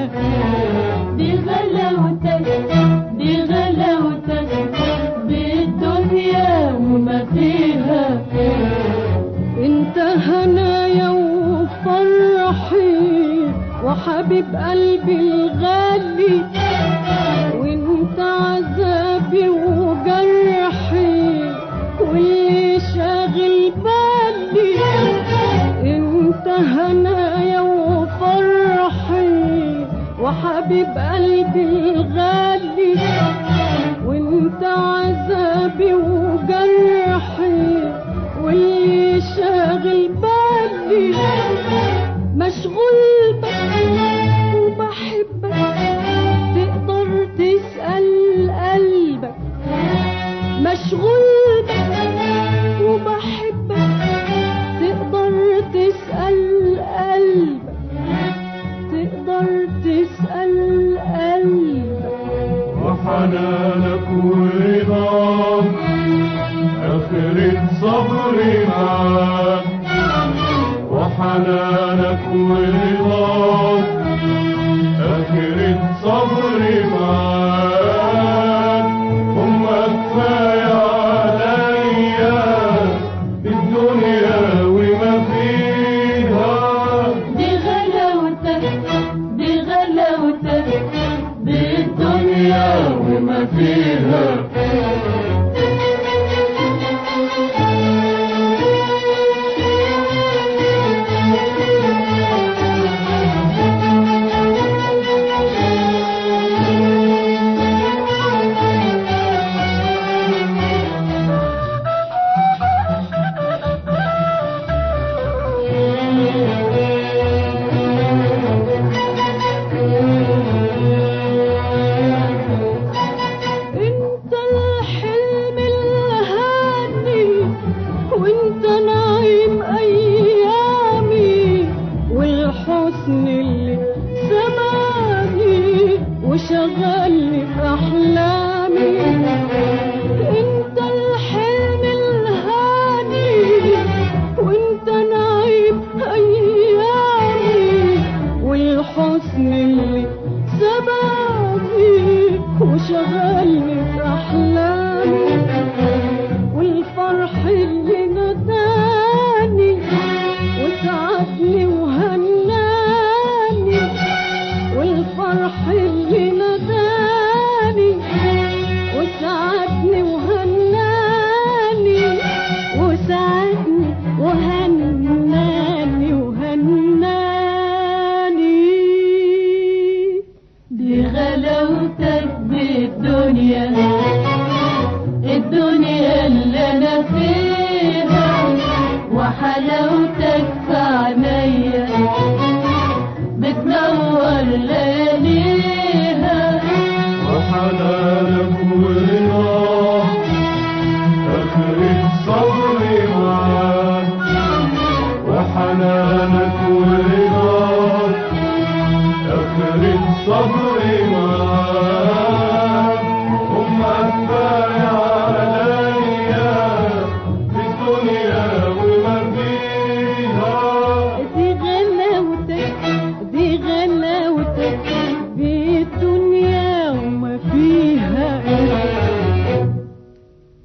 دي غلاوتك دي غلاوتك بالدنيا وما فيها. انت هنايا وفرحي وحبيب قلبي الغالي، وانت عذابي وجرحي واللي شاغل بالي. انت هنايا وفرحي وحبيب قلبي الغالي، وانت عذابي وجرحي واللي شاغل بالي. مشغول بك وبحبك تقدر تسأل قلبك. مشغول بك وبحبك تقدر تسأل قلبك. تقدر تسأل قلبك. وحنانك ورضاك آخرة صبري معاك. وحنانك ورضاك آخرة صبري معاك. هم كفاية عليا الدنيا وما فيها. دي غلاوتك دي غلاوتك بالدنيا وما فيها. وشغلني في أحلامي. انت الحلم الهاني وانت نعيم أيامي، والحسن اللي سباني وشغلني في أحلامي، والفرح اللي نداني وسعدني وهناني، والفرح اللي نداني وسعدني وهناني، وسعدني وهناني وهناني. دي غلاوتك بالدنيا